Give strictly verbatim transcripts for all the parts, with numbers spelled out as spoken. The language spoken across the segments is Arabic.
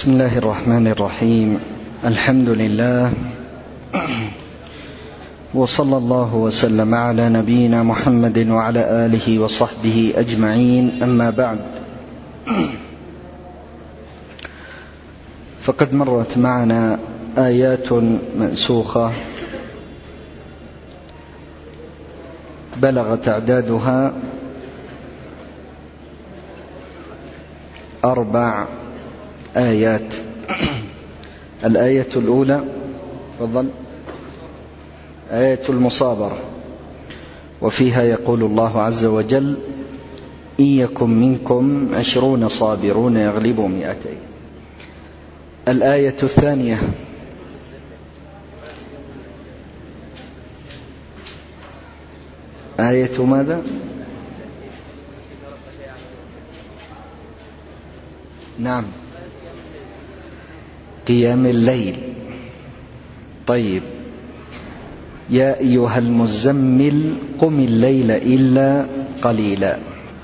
بسم الله الرحمن الرحيم. الحمد لله، وصلى الله وسلم على نبينا محمد وعلى آله وصحبه أجمعين، أما بعد، فقد مرت معنا آيات منسوخة بلغ تعدادها أربع آيات. الآية الأولى تفضل آية المصابرة، وفيها يقول الله عز وجل: إن يكن منكم عشرون صابرون يغلبوا مئتين. الآية الثانية آية ماذا؟ نعم، قيام الليل. طيب، يا أيها المزمل قم الليل إلا قليلا.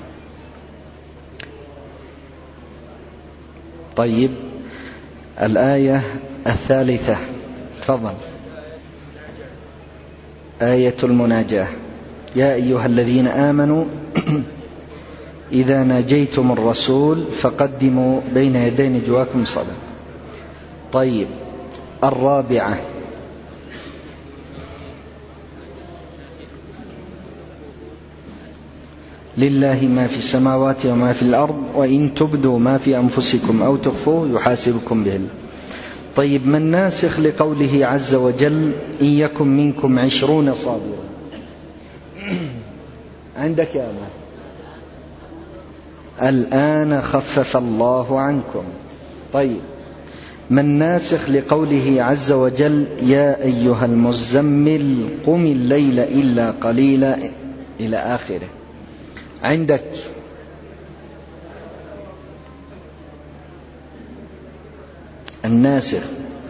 طيب، الآية الثالثة تفضل آية المناجاة: يا أيها الذين آمنوا إذا ناجيتم الرسول فقدموا بين يدي نجواكم صلاة. طيب، الرابعة لله ما في السماوات وما في الأرض وإن تبدوا ما في أنفسكم أو تخفوه يحاسبكم به الله. طيب، ما الناسخ لقوله عز وجل: إن يكن منكم عشرون صابرون؟ عندك يا أمان؟ الآن خفف الله عنكم. طيب، ما الناسخ لقوله عز وجل: يا أيها المزمل قم الليل إلا قليلا إلى آخره؟ عندك؟ الناسخ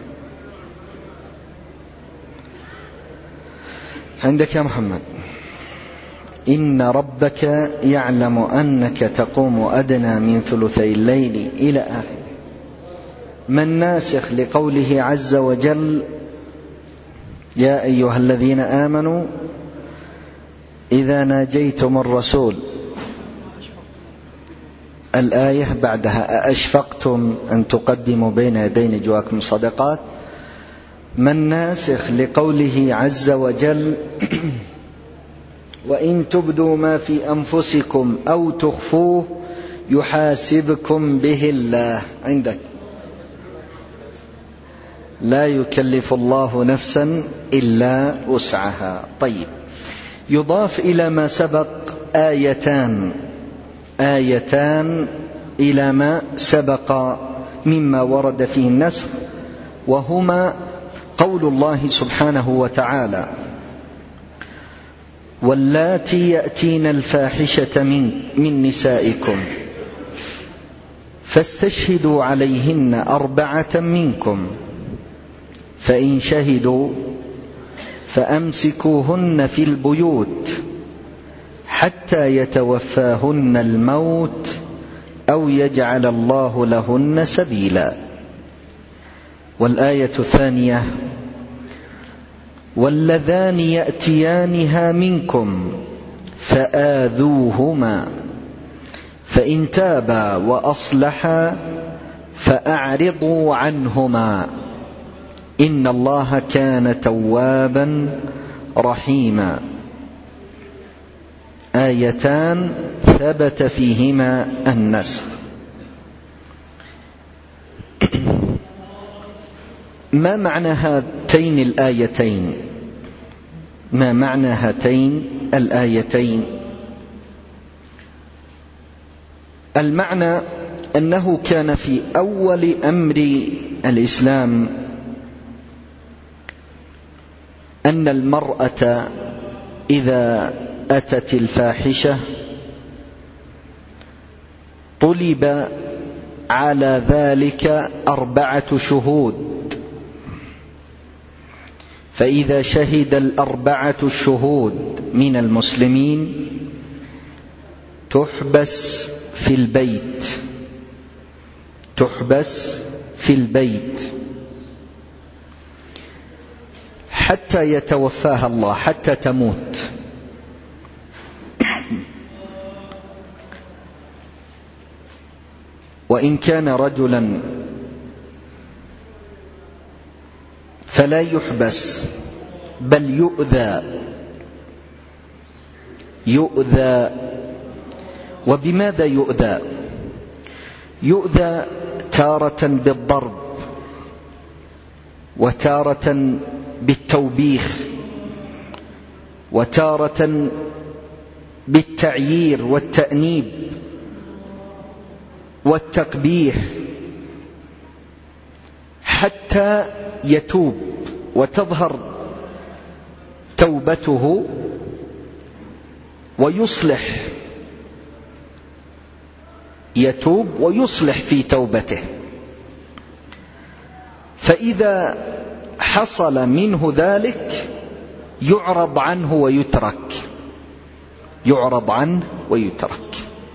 عندك يا محمد؟ إن ربك يعلم أنك تقوم أدنى من ثلثي الليل إلى آخره. ما الناسخ لقوله عز وجل: يا أيها الذين آمنوا إذا ناجيتم الرسول؟ الآية بعدها: أأشفقتم أن تقدموا بين يدي نجواكم صدقات. ما الناسخ لقوله عز وجل: وإن تبدوا ما في أنفسكم أو تخفوه يحاسبكم به الله؟ عندك؟ لا يكلف الله نفسا إلا وسعها. طيب، يضاف إلى ما سبق آيتان آيتان إلى ما سبق مما ورد فيه النسخ، وهما قول الله سبحانه وتعالى: واللاتي يأتين الفاحشة من, من نسائكم فاستشهدوا عليهن أربعة منكم فإن شهدوا فأمسكوهن في البيوت حتى يتوفاهن الموت أو يجعل الله لهن سبيلا. والآية الثانية: واللذان يأتيانها منكم فآذوهما فإن تابا وأصلحا فأعرضوا عنهما إن الله كان توابا رحيما. آيتان ثبت فيهما النسخ. ما معنى هاتين الآيتين؟ ما معنى هاتين الآيتين؟ المعنى أنه كان في أول أمر الإسلام أن المرأة إذا أتت الفاحشة طلب على ذلك أربعة شهود، فإذا شهد الأربعة الشهود من المسلمين تحبس في البيت تحبس في البيت حتى يتوفاها الله، حتى تموت. وإن كان رجلا فلا يحبس بل يؤذى يؤذى وبماذا يؤذى؟ يؤذى تارة بالضرب، وتارة بالتوبيخ، وتارة بالتعيير والتأنيب والتقبيح، حتى يتوب وتظهر توبته ويصلح، يتوب ويصلح في توبته. فإذا حصل منه ذلك يعرض عنه ويترك، يعرض عنه ويترك.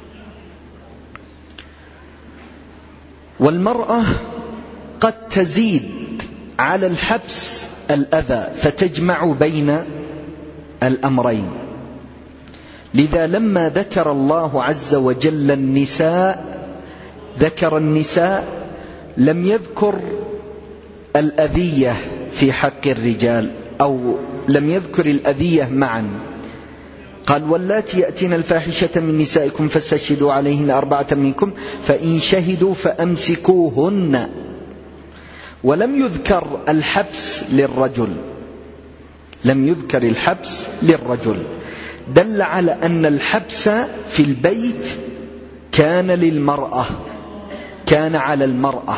والمرأة قد تزيد على الحبس الأذى فتجمع بين الأمرين. لذا لما ذكر الله عز وجل النساء ذكر النساء لم يذكر الأذية في حق الرجال، أو لم يذكر الأذية معا. قال واللاتي يأتين الفاحشة من نسائكم فاستشهدوا عليهن أربعة منكم فإن شهدوا فأمسكوهن. ولم يذكر الحبس للرجل، لم يذكر الحبس للرجل، دل على أن الحبس في البيت كان للمرأة، كان على المرأة.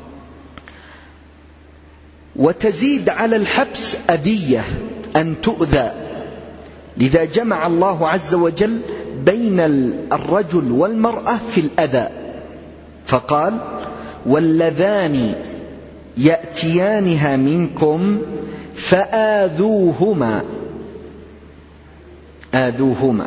وتزيد على الحبس أذية، أن تؤذى. لذا جمع الله عز وجل بين الرجل والمرأة في الأذى، فقال واللذان يأتيانها منكم فآذوهما. آذوهما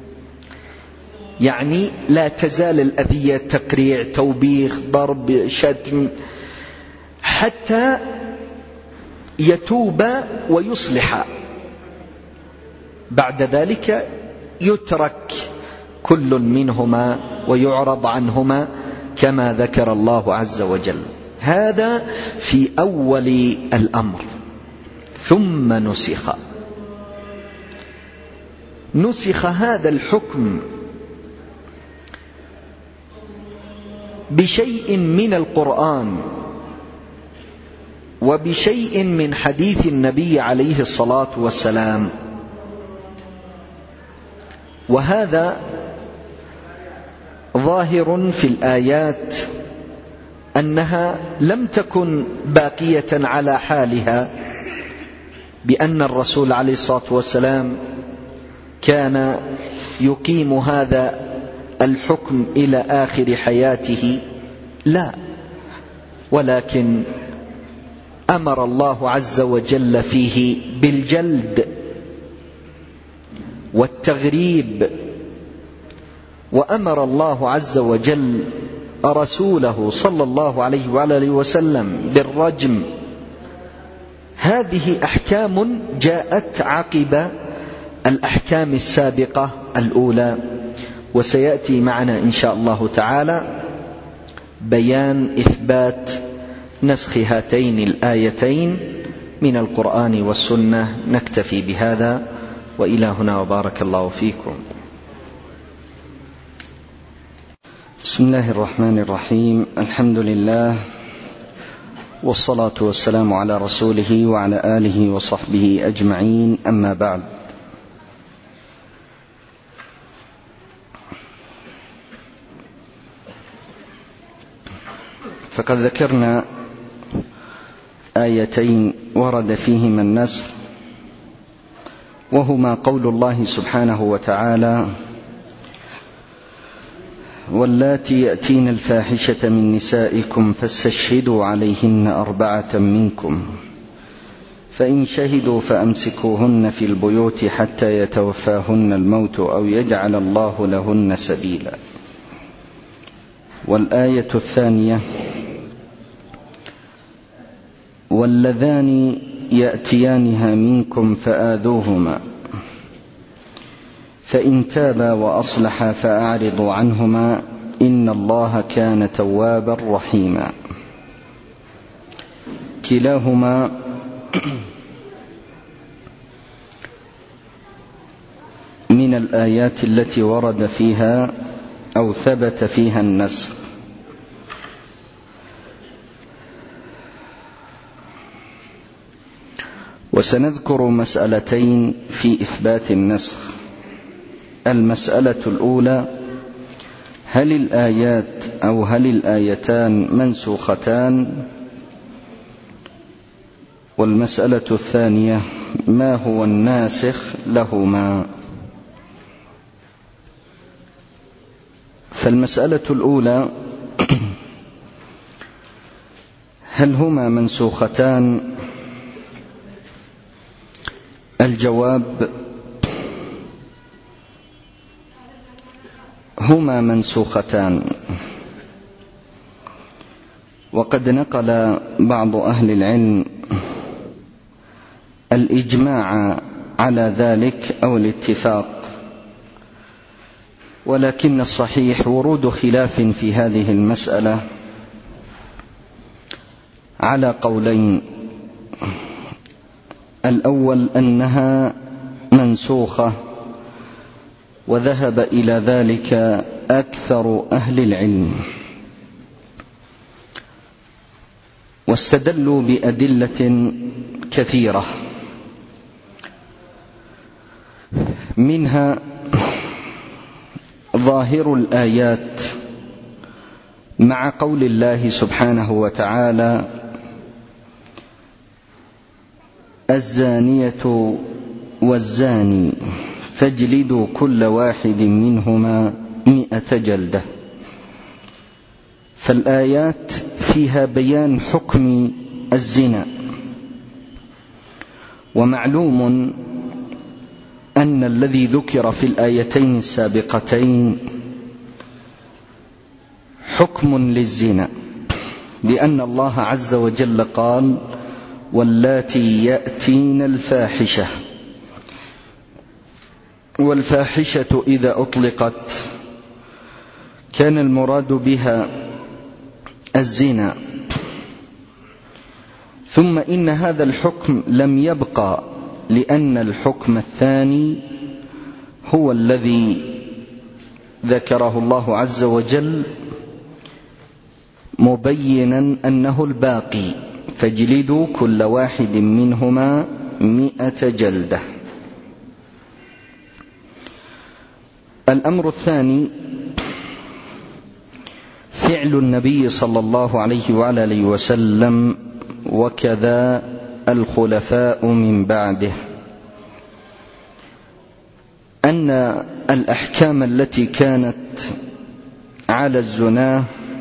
يعني لا تزال الأذية، تقريع، توبيخ، ضرب، شتم، حتى يتوب ويصلح. بعد ذلك يترك كل منهما ويعرض عنهما كما ذكر الله عز وجل. هذا في أول الأمر. ثم نسخ نسخ هذا الحكم بشيء من القرآن وبشيء من حديث النبي عليه الصلاة والسلام. وهذا ظاهر في الآيات أنها لم تكن باقية على حالها، بأن الرسول عليه الصلاة والسلام كان يقيم هذا الحكم إلى آخر حياته، لا، ولكن أمر الله عز وجل فيه بالجلد والتغريب، وأمر الله عز وجل رسوله صلى الله عليه وآله وسلم بالرجم. هذه أحكام جاءت عقب الأحكام السابقة الأولى، وسيأتي معنا إن شاء الله تعالى بيان إثبات نسخ هاتين الآيتين من القرآن والسنة. نكتفي بهذا، وإلى هنا، وبارك الله فيكم. بسم الله الرحمن الرحيم. الحمد لله، والصلاة والسلام على رسوله وعلى آله وصحبه أجمعين، أما بعد. فقد ذكرنا آيتين ورد فيهما النسخ، وهما قول الله سبحانه وتعالى واللاتي يأتين الفاحشة من نسائكم فاستشهدوا عليهن أربعة منكم فإن شهدوا فأمسكوهن في البيوت حتى يتوفاهن الموت أو يجعل الله لهن سبيلا. والآية الثانية واللذان يأتيانها منكم فآذوهما فإن تابا وأصلحا فأعرضوا عنهما إن الله كان توابا رحيما. كلاهما من الآيات التي ورد فيها أو ثبت فيها النسخ. وسنذكر مسألتين في إثبات النسخ. المسألة الأولى: هل الآيات أو هل الآيتان منسوختان؟ والمسألة الثانية: ما هو الناسخ لهما؟ فالمسألة الأولى: هل هما منسوختان؟ الجواب: هما منسوختان. وقد نقل بعض أهل العلم الإجماع على ذلك أو الاتفاق، ولكن الصحيح ورود خلاف في هذه المسألة على قولين: الأول أنها منسوخة، وذهب إلى ذلك أكثر أهل العلم، واستدلوا بأدلة كثيرة، منها ظاهر الآيات مع قول الله سبحانه وتعالى: الزانية والزاني فاجلدوا كل واحد منهما مئة جلدة. فالآيات فيها بيان حكم الزنا، ومعلوم أن الذي ذكر في الآيتين السابقتين حكم للزنا، لأن الله عز وجل قال: واللاتي يأتين الفاحشة. والفاحشة إذا أطلقت كان المراد بها الزنا. ثم إن هذا الحكم لم يبقى، لأن الحكم الثاني هو الذي ذكره الله عز وجل مبينا أنه الباقي: فاجلدوا كل واحد منهما مئة جلدة. الأمر الثاني: فعل النبي صلى الله عليه وعلى آله وسلم وكذا الخلفاء من بعده، أن الأحكام التي كانت على الزنا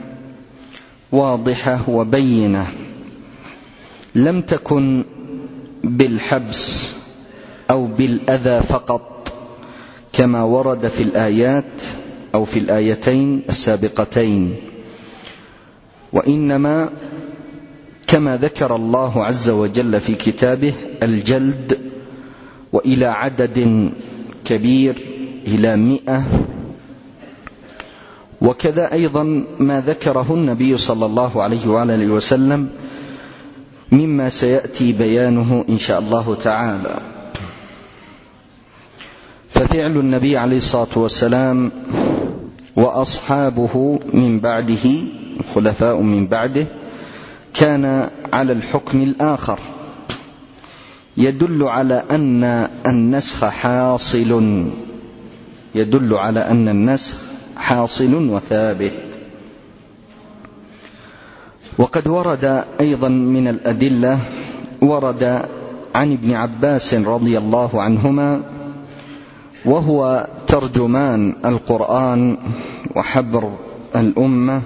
واضحة وبينة، لم تكن بالحبس أو بالأذى فقط كما ورد في الآيات أو في الآيتين السابقتين، وإنما كما ذكر الله عز وجل في كتابه الجلد، وإلى عدد كبير إلى مئة. وكذا أيضا ما ذكره النبي صلى الله عليه وآله وسلم مما سيأتي بيانه إن شاء الله تعالى. ففعل النبي عليه الصلاة والسلام وأصحابه من بعده، الخلفاء من بعده، كان على الحكم الآخر، يدل على أن النسخ حاصل، يدل على أن النسخ حاصل وثابت. وقد ورد أيضا من الأدلة، ورد عن ابن عباس رضي الله عنهما، وهو ترجمان القرآن وحبر الأمة،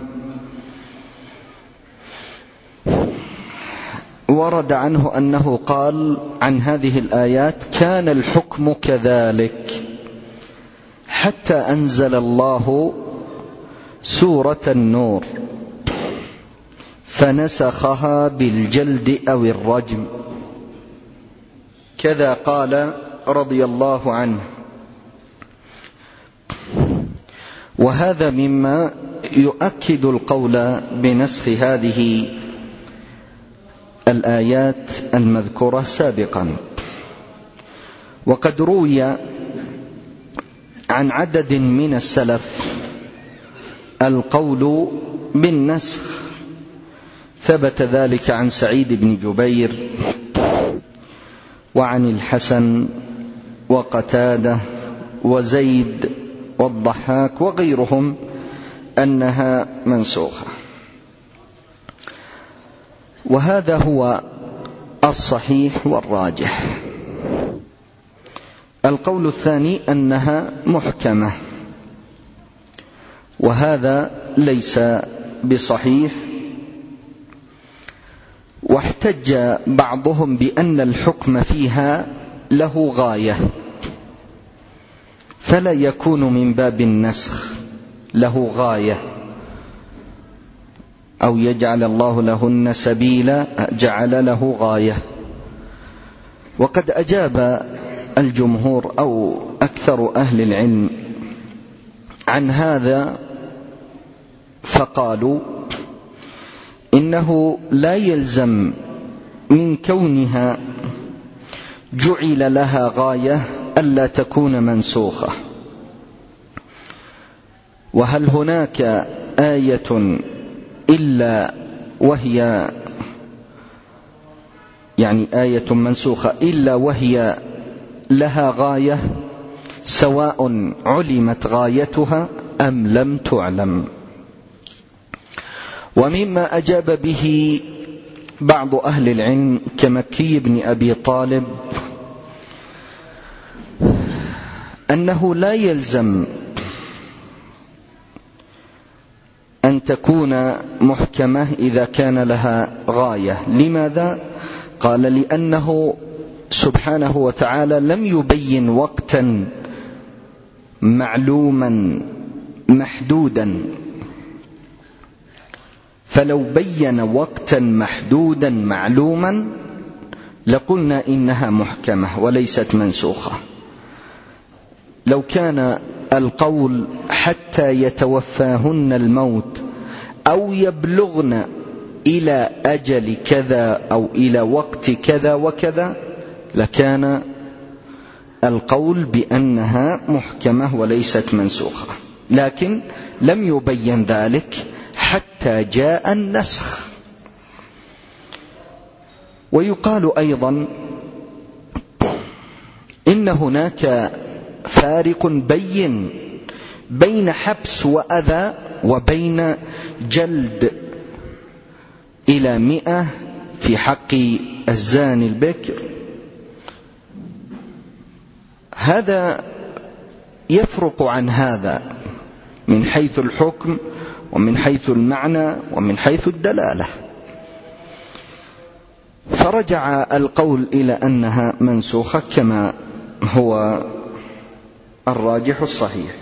ورد عنه أنه قال عن هذه الآيات: كان الحكم كذلك حتى أنزل الله سورة النور فنسخها بالجلد أو الرجم، كذا قال رضي الله عنه. وهذا مما يؤكد القول بنسخ هذه الآيات المذكورة سابقا. وقد روي عن عدد من السلف القول بالنسخ، ثبت ذلك عن سعيد بن جبير وعن الحسن وقتادة وزيد والضحاك وغيرهم أنها منسوخة. وهذا هو الصحيح والراجح. القول الثاني أنها محكمة، وهذا ليس بصحيح. واحتج بعضهم بأن الحكم فيها له غاية، فلا يكون من باب النسخ، له غاية، أو يجعل الله لهن سبيلا، جعل له غاية. وقد أجاب الجمهور أو أكثر أهل العلم عن هذا، فقالوا إنه لا يلزم من كونها جعل لها غاية ألا تكون منسوخة. وهل هناك آية إلا وهي يعني آية منسوخة إلا وهي لها غاية، سواء علمت غايتها أم لم تعلم؟ ومما أجاب به بعض أهل العلم كمكي بن أبي طالب أنه لا يلزم أن تكون محكمة إذا كان لها غاية. لماذا؟ قال لأنه سبحانه وتعالى لم يبين وقتا معلوما محدودا، فلو بين وقتا محدودا معلوما لقلنا إنها محكمة وليست منسوخة. لو كان القول حتى يتوفاهن الموت أو يبلغن إلى أجل كذا أو إلى وقت كذا وكذا لكان القول بأنها محكمة وليست منسوخة، لكن لم يبين ذلك حتى جاء النسخ. ويقال أيضا إن هناك فارق بين بين حبس وأذى وبين جلد إلى مئة في حق الزاني البكر. هذا يفرق عن هذا من حيث الحكم ومن حيث المعنى ومن حيث الدلالة، فرجع القول إلى أنها منسوخة كما هو الراجح الصحيح.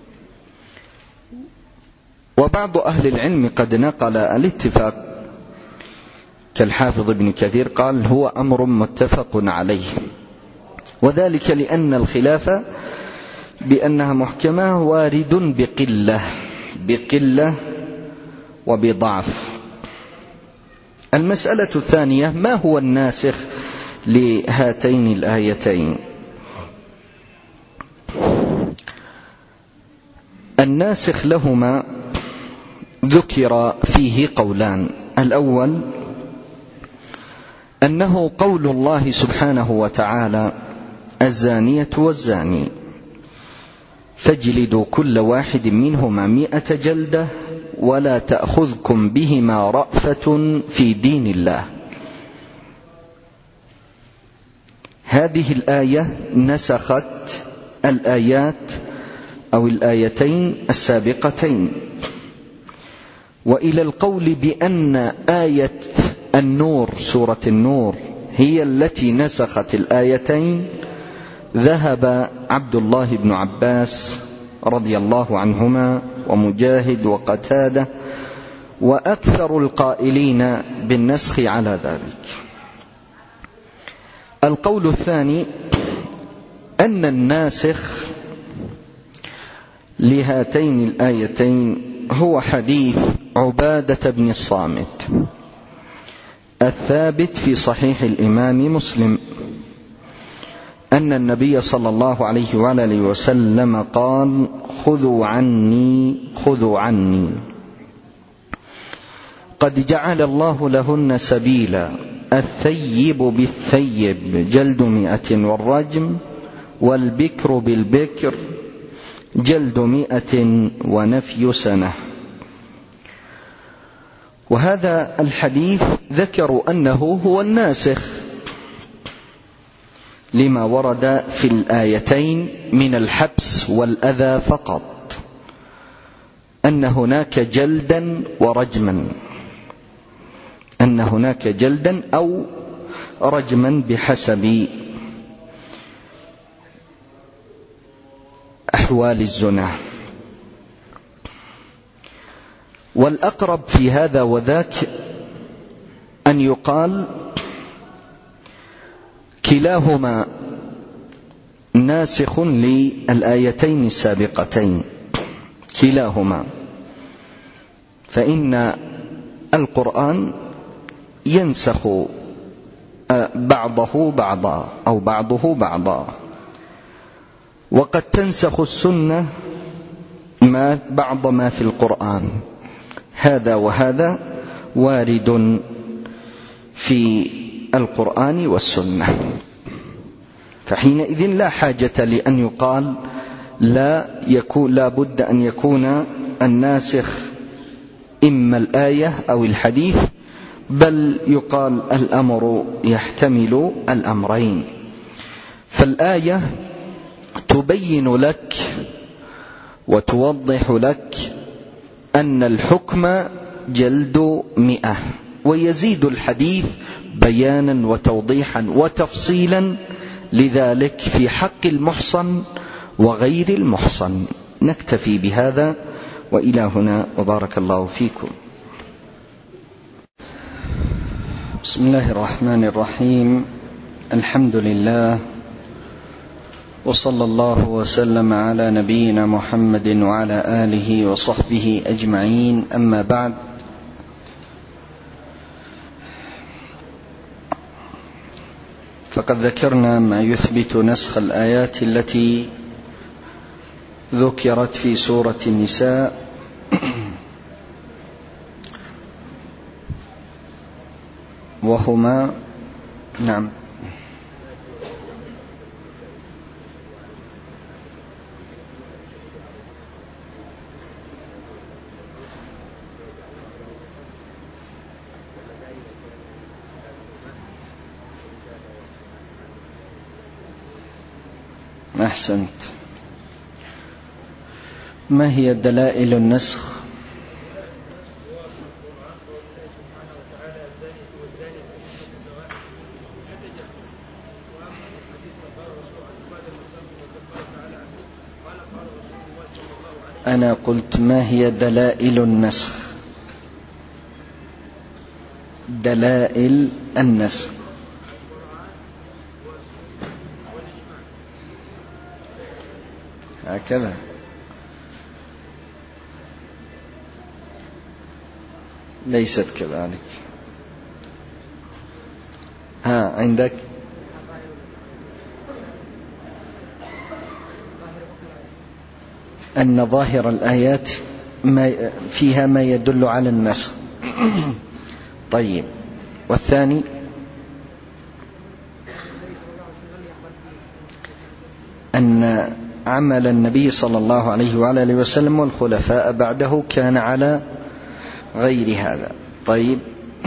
وبعض أهل العلم قد نقل الاتفاق كالحافظ ابن كثير، قال هو أمر متفق عليه، وذلك لأن الخلاف بأنها محكمة وارد بقلة بقلة وبضعف. المسألة الثانية: ما هو الناسخ لهاتين الآيتين؟ الناسخ لهما ذكر فيه قولان. الأول أنه قول الله سبحانه وتعالى: الزانية والزاني فاجلدوا كل واحد منهما مئة جلدة ولا تأخذكم بهما رأفة في دين الله. هذه الآية نسخت الآيات أو الآيتين السابقتين. وإلى القول بأن آية النور سورة النور هي التي نسخت الآيتين ذهب عبد الله بن عباس رضي الله عنهما ومجاهد وقتادة وأكثر القائلين بالنسخ على ذلك. القول الثاني أن الناسخ لهاتين الآيتين هو حديث عبادة بن الصامت الثابت في صحيح الإمام مسلم أن النبي صلى الله عليه وآله وسلم قال: خذوا عني خذوا عني قد جعل الله لهن سبيلا، الثيب بالثيب جلد مئة والرجم، والبكر بالبكر جلد مئة ونفي سنة. وهذا الحديث ذكروا أنه هو الناسخ لما ورد في الآيتين من الحبس والأذى فقط، أن هناك جلدا ورجما، أن هناك جلدا أو رجما بحسب أحوال الزنا. والأقرب في هذا وذاك أن يقال كلاهما ناسخ للآيتين السابقتين، كلاهما، فإن القرآن ينسخ بعضه بعضا أو بعضه بعضا، وقد تنسخ السنة ما بعض ما في القرآن، هذا وهذا وارد في القرآن والسنة، فحينئذ لا حاجة لأن يقال لا يكون لا بد أن يكون الناسخ إما الآية أو الحديث، بل يقال الأمر يحتمل الأمرين. فالآية تبين لك وتوضح لك أن الحكم جلد مئة، ويزيد الحديث بيانا وتوضيحا وتفصيلا لذلك في حق المحصن وغير المحصن. نكتفي بهذا وإلى هنا، وبارك الله فيكم. بسم الله الرحمن الرحيم، الحمد لله، وصلى الله وسلم على نبينا محمد وعلى آله وصحبه أجمعين، أما بعد. فقد ذكرنا ما يثبت نسخ الآيات التي ذكرت في سورة النساء، وهما نعم أحسنت. ما هي دلائل النسخ؟ أنا قلت ما هي دلائل النسخ؟ دلائل النسخ هكذا. ليست كذلك. ها عندك أن ظاهر الآيات ما فيها ما يدل على النسخ. طيب، والثاني أن عمل النبي صلى الله عليه وعلى آله وسلم والخلفاء بعده كان على غير هذا. طيب،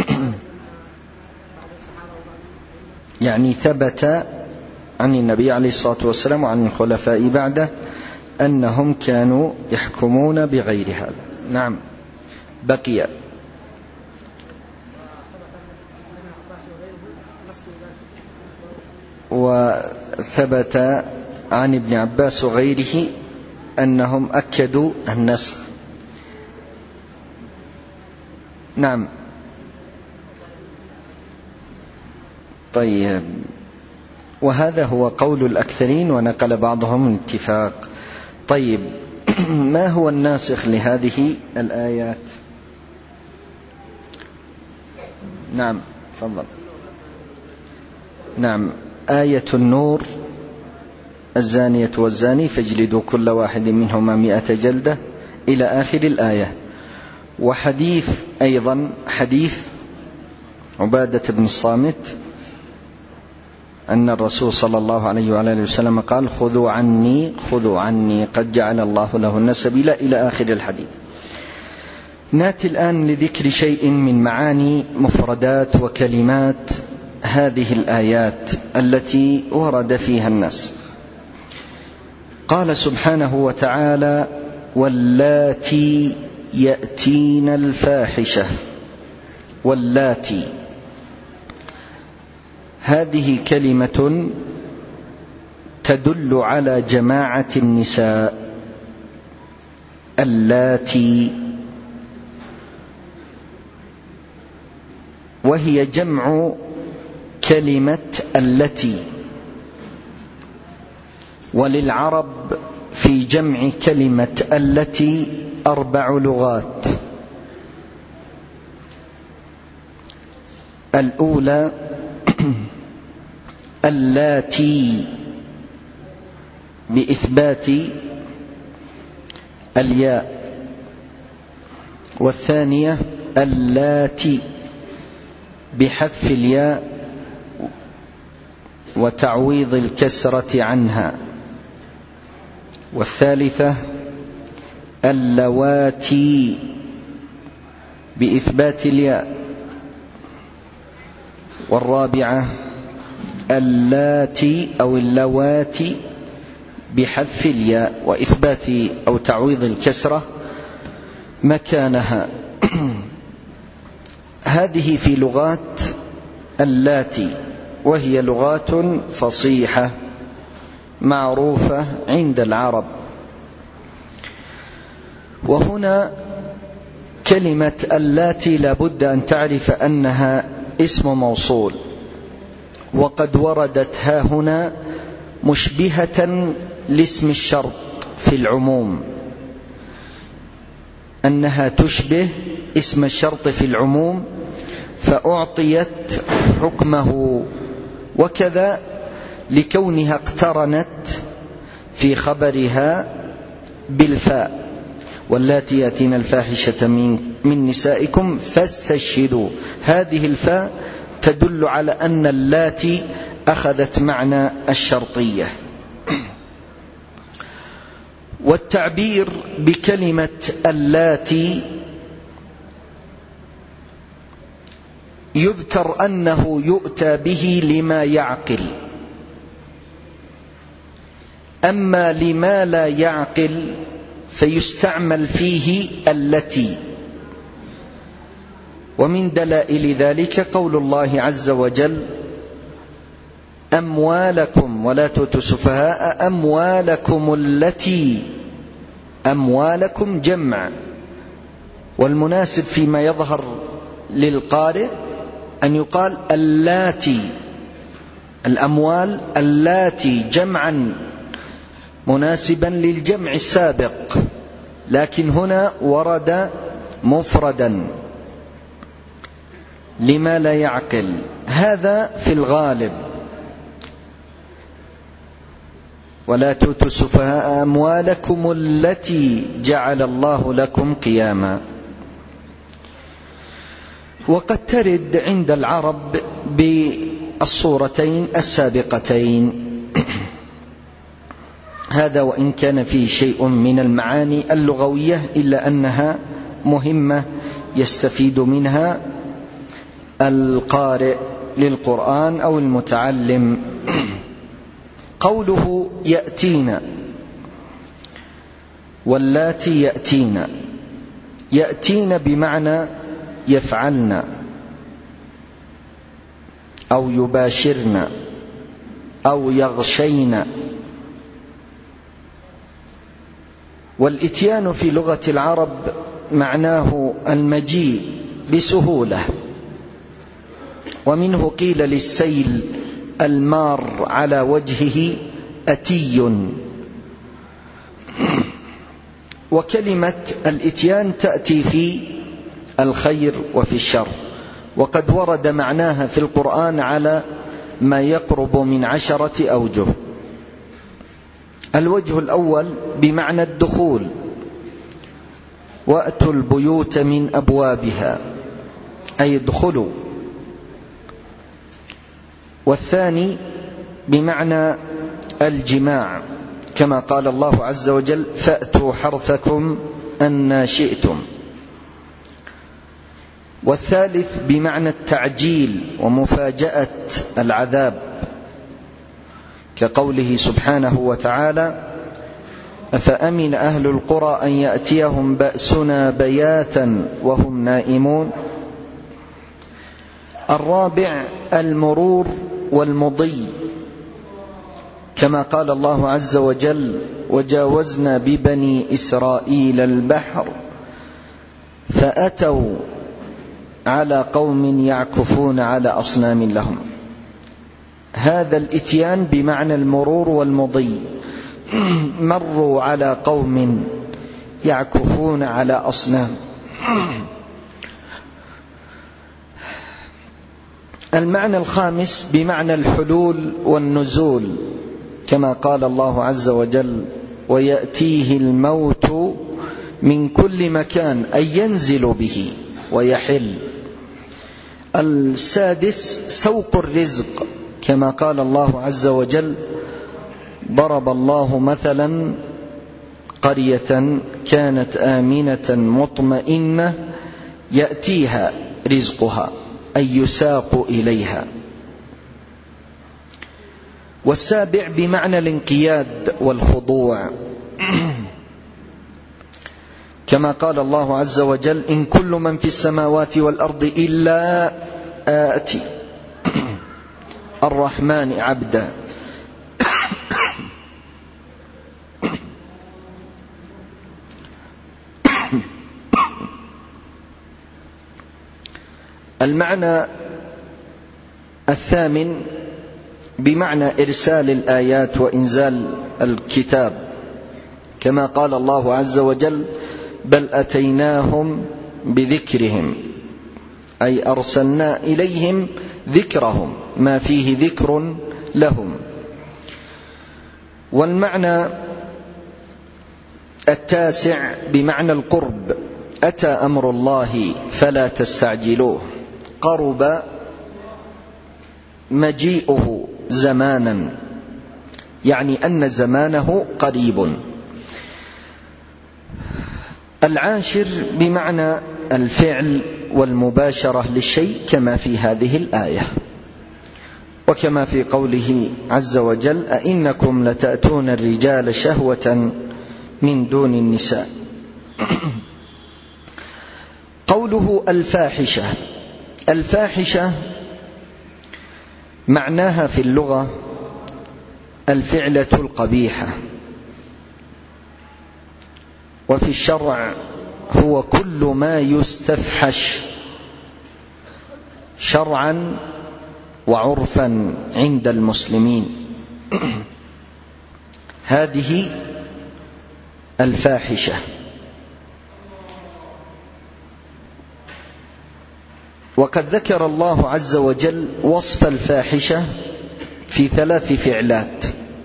يعني ثبت عن النبي عليه الصلاة والسلام وعن الخلفاء بعده أنهم كانوا يحكمون بغير هذا. نعم، بقي وثبت عن ابن عباس وغيره أنهم أكدوا النسخ. نعم. طيب، وهذا هو قول الأكثرين ونقل بعضهم الاتفاق. طيب، ما هو الناسخ لهذه الآيات؟ نعم تفضل. نعم، آية النور: الزانية والزاني فاجلدوا كل واحد منهما مئة جلدة إلى آخر الآية. وحديث أيضا حديث عبادة بن الصامت أن الرسول صلى الله عليه وآله وسلم قال: خذوا عني خذوا عني قد جعل الله لهن سبيلا إلى آخر الحديث. نأتي الآن لذكر شيء من معاني مفردات وكلمات هذه الآيات التي ورد فيها الناس. قال سبحانه وتعالى: واللاتي يأتين الفاحشة. واللاتي، هذه كلمة تدل على جماعة النساء. اللاتي، وهي جمع كلمة التي. وللعرب في جمع كلمة التي أربع لغات. الأولى اللاتي بإثبات الياء، والثانية اللاتي بحذف الياء وتعويض الكسرة عنها، والثالثة اللواتي بإثبات الياء، والرابعة اللاتي أو اللواتي بحذف الياء وإثبات أو تعويض الكسرة مكانها. هذه في لغات اللاتي، وهي لغات فصيحة معروفة عند العرب. وهنا كلمة اللاتي لابد أن تعرف أنها اسم موصول، وقد وردت ها هنا مشبهة لاسم الشرط في العموم، أنها تشبه اسم الشرط في العموم فأعطيت حكمه، وكذا لكونها اقترنت في خبرها بالفاء: واللاتي يأتين الفاحشة من نسائكم فاستشهدوا. هذه الفاء تدل على أن اللاتي أخذت معنى الشرطية. والتعبير بكلمة اللاتي يذكر أنه يؤتى به لما يعقل، أما لما لا يعقل فيستعمل فيه التي. ومن دلائل ذلك قول الله عز وجل: أموالكم ولا تؤتوا السفهاء أموالكم التي. أموالكم جمع، والمناسب فيما يظهر للقارئ أن يقال اللاتي، الأموال اللاتي جمعا مناسبا للجمع السابق، لكن هنا ورد مفردا لما لا يعقل. هذا في الغالب: ولا تؤتوا السفهاء أموالكم التي جعل الله لكم قياما. وقد ترد عند العرب بالصورتين السابقتين. هذا وإن كان فيه شيء من المعاني اللغوية إلا أنها مهمة يستفيد منها القارئ للقرآن أو المتعلم. قوله يأتينا، واللاتي يأتينا، يأتين بمعنى يفعلن أو يباشرن أو يغشين. والإتيان في لغة العرب معناه المجيء بسهولة. ومنه قيل للسيل المار على وجهه أتي. وكلمة الإتيان تأتي في الخير وفي الشر، وقد ورد معناها في القرآن على ما يقرب من عشرة أوجه. الوجه الأول بمعنى الدخول، وأتوا البيوت من أبوابها أي ادخلوا. والثاني بمعنى الجماع، كما قال الله عز وجل فأتوا حرثكم أن شئتم. والثالث بمعنى التعجيل ومفاجأة العذاب، كقوله سبحانه وتعالى أفأمن أهل القرى أن يأتيهم بأسنا بياتا وهم نائمون. الرابع المرور والمضي، كما قال الله عز وجل وجاوزنا ببني إسرائيل البحر فأتوا على قوم يعكفون على أصنام لهم. هذا الإتيان بمعنى المرور والمضي، مروا على قوم يعكفون على أصنام. المعنى الخامس بمعنى الحلول والنزول، كما قال الله عز وجل ويأتيه الموت من كل مكان أي ينزل به ويحل. السادس سوق الرزق، كما قال الله عز وجل ضرب الله مثلا قرية كانت آمنة مطمئنة يأتيها رزقها أي يساق إليها. والسابع بمعنى الانقياد والخضوع، كما قال الله عز وجل إن كل من في السماوات والأرض إلا آتي الرحمن عبدا. المعنى الثامن بمعنى إرسال الآيات وإنزال الكتاب، كما قال الله عز وجل بل أتيناهم بذكرهم أي أرسلنا إليهم ذكرهم ما فيه ذكر لهم. والمعنى التاسع بمعنى القرب، أتى أمر الله فلا تستعجلوه، قرب مجيئه زمانا، يعني أن زمانه قريب. العاشر بمعنى الفعل والمباشرة للشيء، كما في هذه الآية، وكما في قوله عز وجل أئنكم لتأتون الرجال شهوة من دون النساء. قوله الفاحشة، الفاحشة معناها في اللغة الفعلة القبيحة، وفي الشرع هو كل ما يستفحش شرعا وعرفا عند المسلمين. هذه الفاحشة. وقد ذكر الله عز وجل وصف الفاحشة في ثلاث فعلات،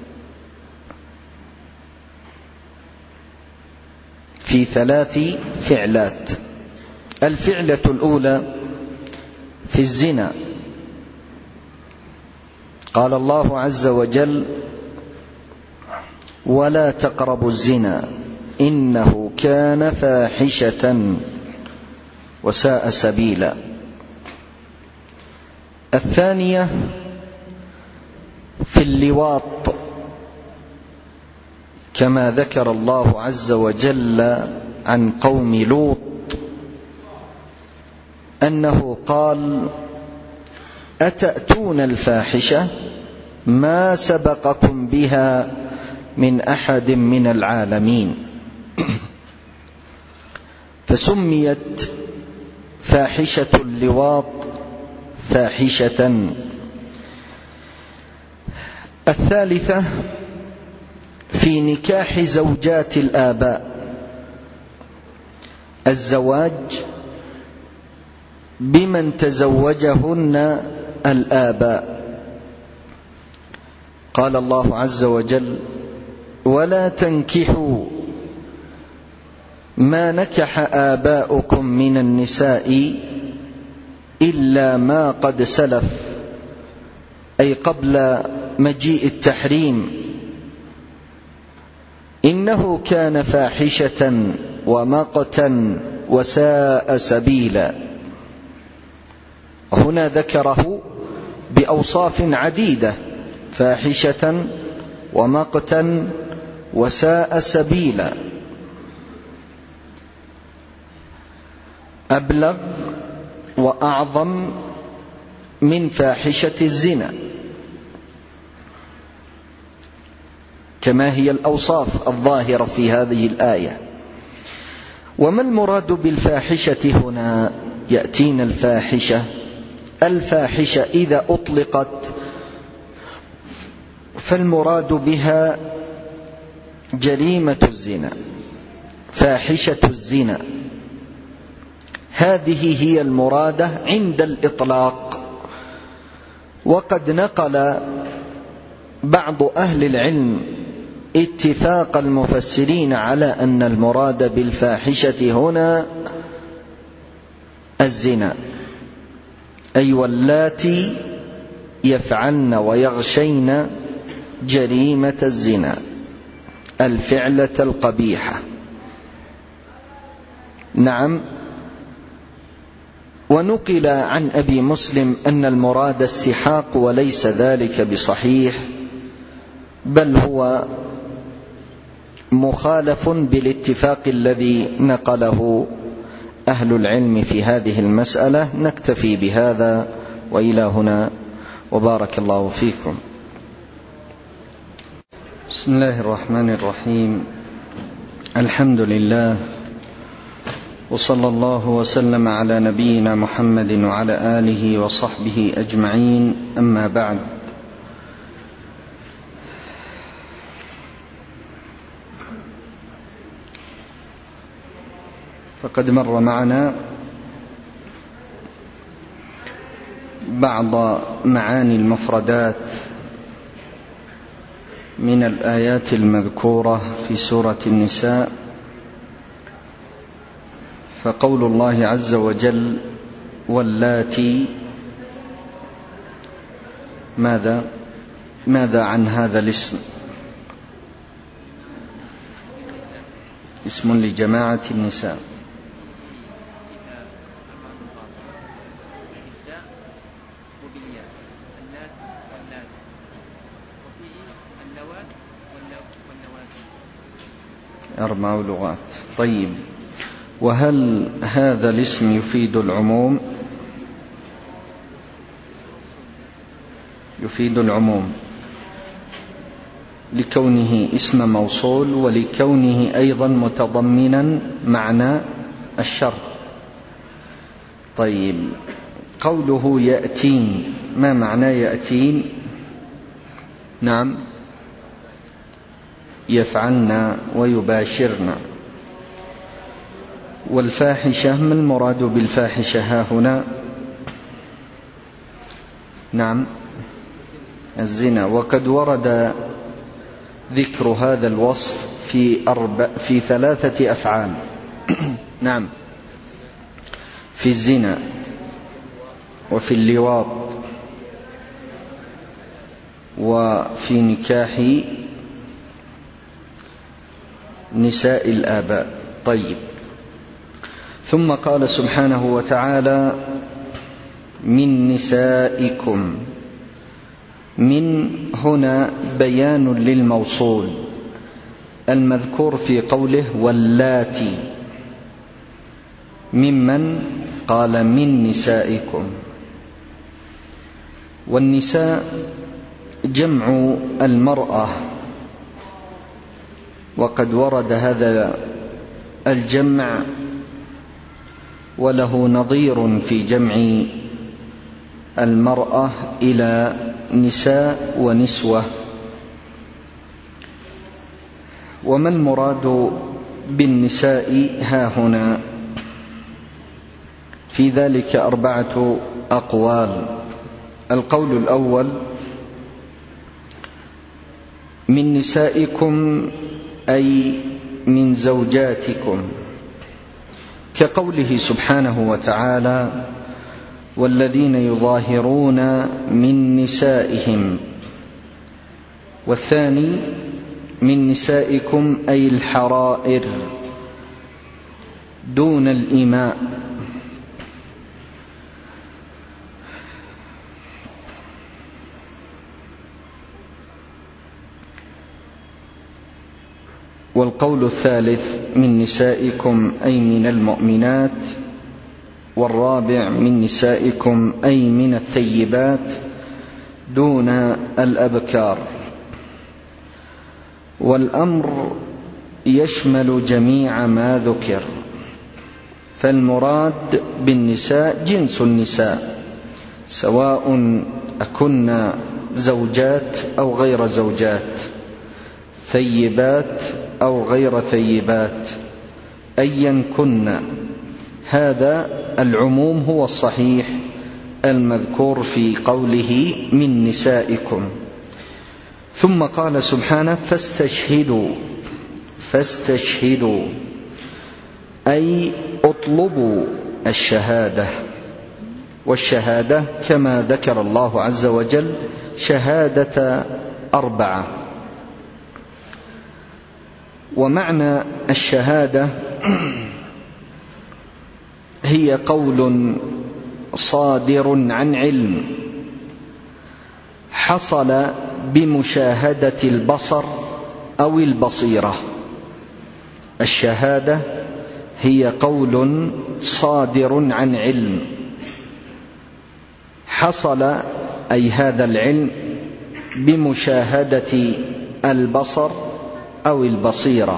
في ثلاث فعلات. الفعلة الأولى في الزنا، قال الله عز وجل ولا تقربوا الزنا إنه كان فاحشة وساء سبيلا. الثانية في اللواط، كما ذكر الله عز وجل عن قوم لوط أنه قال أتأتون الفاحشة ما سبقكم بها من أحد من العالمين. فسميت فاحشة اللواط فاحشة. الثالثة في نكاح زوجات الآباء الزواج بمن تزوجهن الآباء. قال الله عز وجل: ولا تنكحوا ما نكح آباؤكم من النساء إلا ما قد سلف، أي قبل مجيء التحريم، إنه كان فاحشة ومقتا وساء سبيلا. هنا ذكره بأوصاف عديدة: فاحشة ومقتا وساء سبيلا. أبلغ وأعظم من فاحشة الزنا، كما هي الأوصاف الظاهرة في هذه الآية. وما المراد بالفاحشة هنا؟ يأتينا الفاحشة الفاحشة إذا أطلقت فالمراد بها جريمة الزنا، فاحشة الزنا، هذه هي المرادة عند الإطلاق. وقد نقل بعض أهل العلم اتفاق المفسرين على أن المراد بالفاحشة هنا الزنا، أي واللاتي يفعلن ويغشين جريمة الزنا، الفعلة القبيحة. نعم. ونقل عن أبي مسلم أن المراد السحاق، وليس ذلك بصحيح، بل هو مخالف بالاتفاق الذي نقله أهل العلم في هذه المسألة. نكتفي بهذا وإلى هنا، وبارك الله فيكم. بسم الله الرحمن الرحيم. الحمد لله، وصلى الله وسلم على نبينا محمد وعلى آله وصحبه أجمعين. أما بعد، فقد مر معنا بعض معاني المفردات من الآيات المذكورة في سورة النساء. فقول الله عز وجل: واللاتي، ماذا ماذا عن هذا الاسم؟ اسم لجماعة النساء. أربع لغات. طيب، وهل هذا الاسم يفيد العموم؟ يفيد العموم لكونه اسم موصول، ولكونه أيضا متضمنا معنى الشرط. طيب، قوله يأتين، ما معنى يأتين؟ نعم، يفعلن ويباشرن. والفاحشة، ما المراد بالفاحشة ها هنا؟ نعم، الزنا. وقد ورد ذكر هذا الوصف في, أربع في ثلاثة أفعال. نعم، في الزنا، وفي اللواط، وفي نكاح نساء الآباء. طيب، ثم قال سبحانه وتعالى: من نسائكم. من هنا بيان للموصول المذكور في قوله واللاتي. ممن؟ قال من نسائكم. والنساء جمع المرأة، وقد ورد هذا الجمع وله نظير في جمع المرأة إلى نساء ونسوة. وما المراد بالنساء هاهنا؟ في ذلك أربعة أقوال. القول الأول: من نسائكم أي من زوجاتكم، كقوله سبحانه وتعالى: والذين يظاهرون من نسائهم. والثاني: من نسائكم أي الحرائر دون الإماء. والقول الثالث: من نسائكم أي من المؤمنات. والرابع: من نسائكم أي من الثيبات دون الأبكار. والأمر يشمل جميع ما ذكر، فالمراد بالنساء جنس النساء، سواء أكن زوجات أو غير زوجات، ثيبات أو غير ثيبات، أيا كن. هذا العموم هو الصحيح المذكور في قوله من نسائكم. ثم قال سبحانه: فاستشهدوا. فاستشهدوا أي اطلبوا الشهادة. والشهادة كما ذكر الله عز وجل شهادة أربعة. ومعنى الشهادة هي قول صادر عن علم حصل بمشاهدة البصر أو البصيرة. الشهادة هي قول صادر عن علم حصل، أي هذا العلم، بمشاهدة البصر أو البصيرة.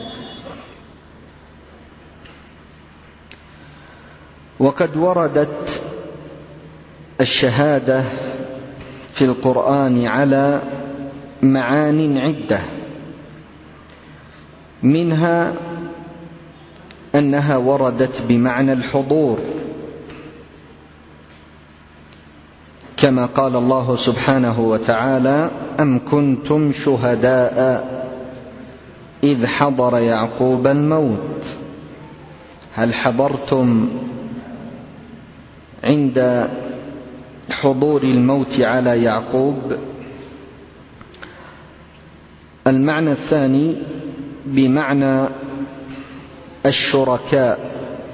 وقد وردت الشهادة في القرآن على معان عدة، منها أنها وردت بمعنى الحضور، كما قال الله سبحانه وتعالى: أم كنتم شهداء إذ حضر يعقوب الموت. هل حضرتم عند حضور الموت على يعقوب؟ المعنى الثاني بمعنى الشركاء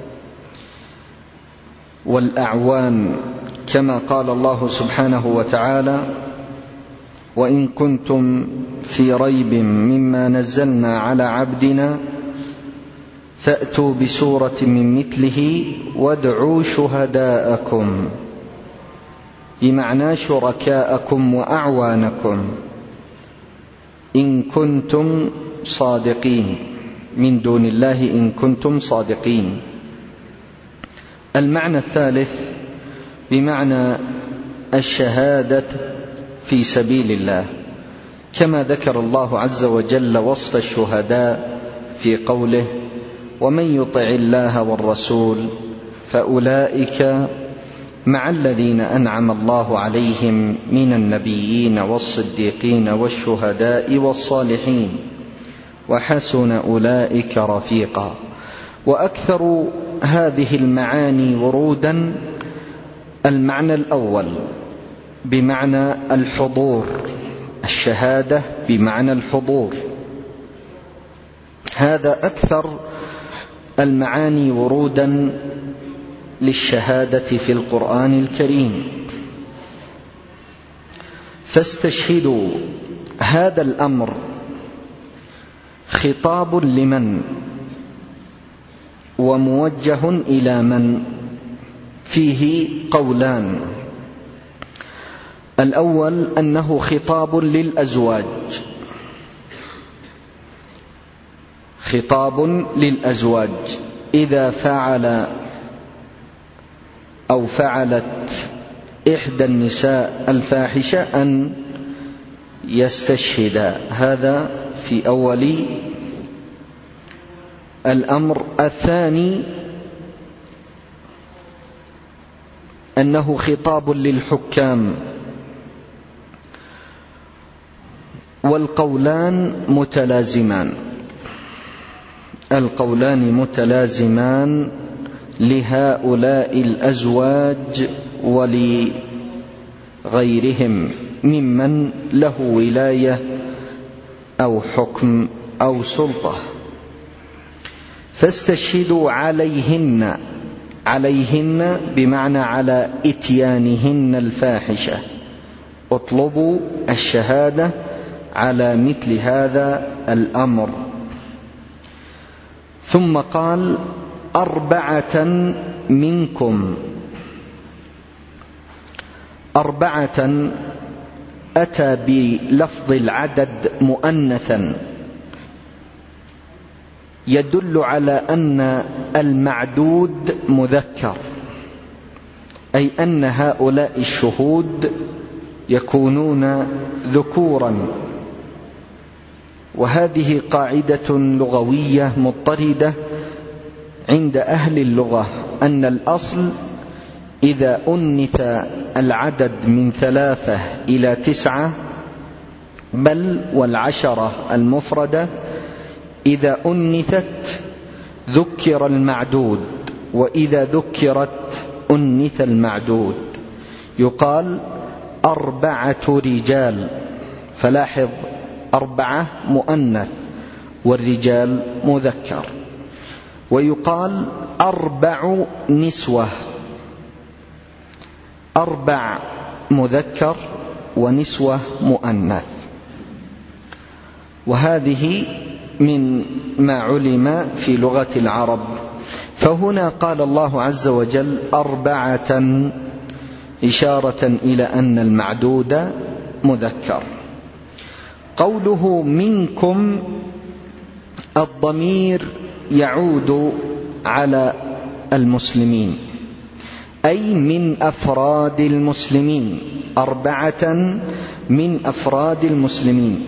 والأعوان، كما قال الله سبحانه وتعالى: وإن كنتم في ريب مما نزلنا على عبدنا فأتوا بسورة من مثله وادعوا شهداءكم، بمعنى شركاءكم وأعوانكم إن كنتم صادقين، من دون الله إن كنتم صادقين. المعنى الثالث بمعنى الشهادة في سبيل الله، كما ذكر الله عز وجل وصف الشهداء في قوله: ومن يطع الله والرسول فأولئك مع الذين أنعم الله عليهم من النبيين والصديقين والشهداء والصالحين وحسن أولئك رفيقا. وأكثر هذه المعاني ورودا المعنى الأول بمعنى الحضور، الشهادة بمعنى الحضور، هذا أكثر المعاني ورودا للشهادة في القرآن الكريم. فاستشهدوا، هذا الأمر خطاب لمن وموجه إلى من؟ فيه قولان: الأول أنه خطاب للأزواج، خطاب للأزواج إذا فعل أو فعلت إحدى النساء الفاحشة أن يستشهد. هذا في أول الأمر. الثاني أنه خطاب للحكام، والقولان متلازمان، القولان متلازمان لهؤلاء الأزواج ولغيرهم ممن له ولاية أو حكم أو سلطة. فاستشهدوا عليهن، عليهن بمعنى على إتيانهن الفاحشة، اطلبوا الشهادة على مثل هذا الأمر. ثم قال أربعة منكم. أربعة أتى بلفظ العدد مؤنثا يدل على أن المعدود مذكر، أي أن هؤلاء الشهود يكونون ذكورا. وهذه قاعدة لغوية مضطردة عند أهل اللغة، أن الأصل إذا أنث العدد من ثلاثة إلى تسعة، بل والعشرة المفردة إذا أنثت ذكر المعدود، وإذا ذكرت أنث المعدود. يقال أربعة رجال، فلاحظ أربعة مؤنث والرجال مذكر. ويقال أربع نسوة، أربع مذكر ونسوة مؤنث. وهذه من ما علم في لغة العرب. فهنا قال الله عز وجل أربعة، إشارة إلى أن المعدود مذكر. قوله منكم، الضمير يعود على المسلمين، أي من أفراد المسلمين، أربعة من أفراد المسلمين.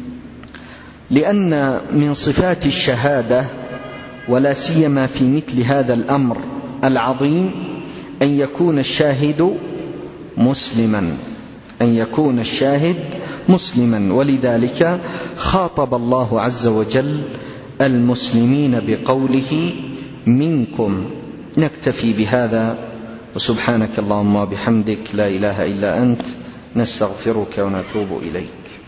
لأن من صفات الشهادة، ولا سيما في مثل هذا الأمر العظيم، أن يكون الشاهد مسلما، أن يكون الشاهد مسلما. ولذلك خاطب الله عز وجل المسلمين بقوله منكم. نكتفي بهذا، وسبحانك اللهم وبحمدك، لا إله إلا أنت، نستغفرك ونتوب إليك.